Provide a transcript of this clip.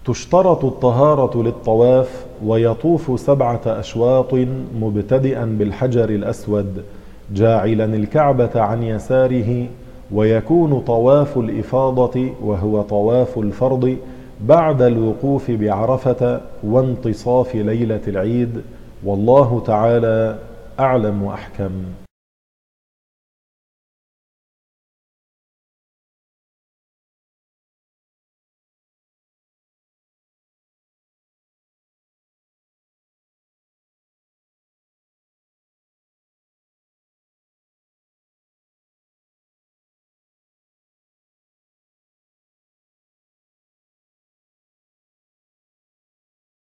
تشترط الطهارة للطواف، ويطوف 7 أشواط مبتدئا بالحجر الأسود جاعلا الكعبة عن يساره، ويكون طواف الإفاضة وهو طواف الفرض بعد الوقوف بعرفة وانتصاف ليلة العيد. والله تعالى أعلم وأحكم.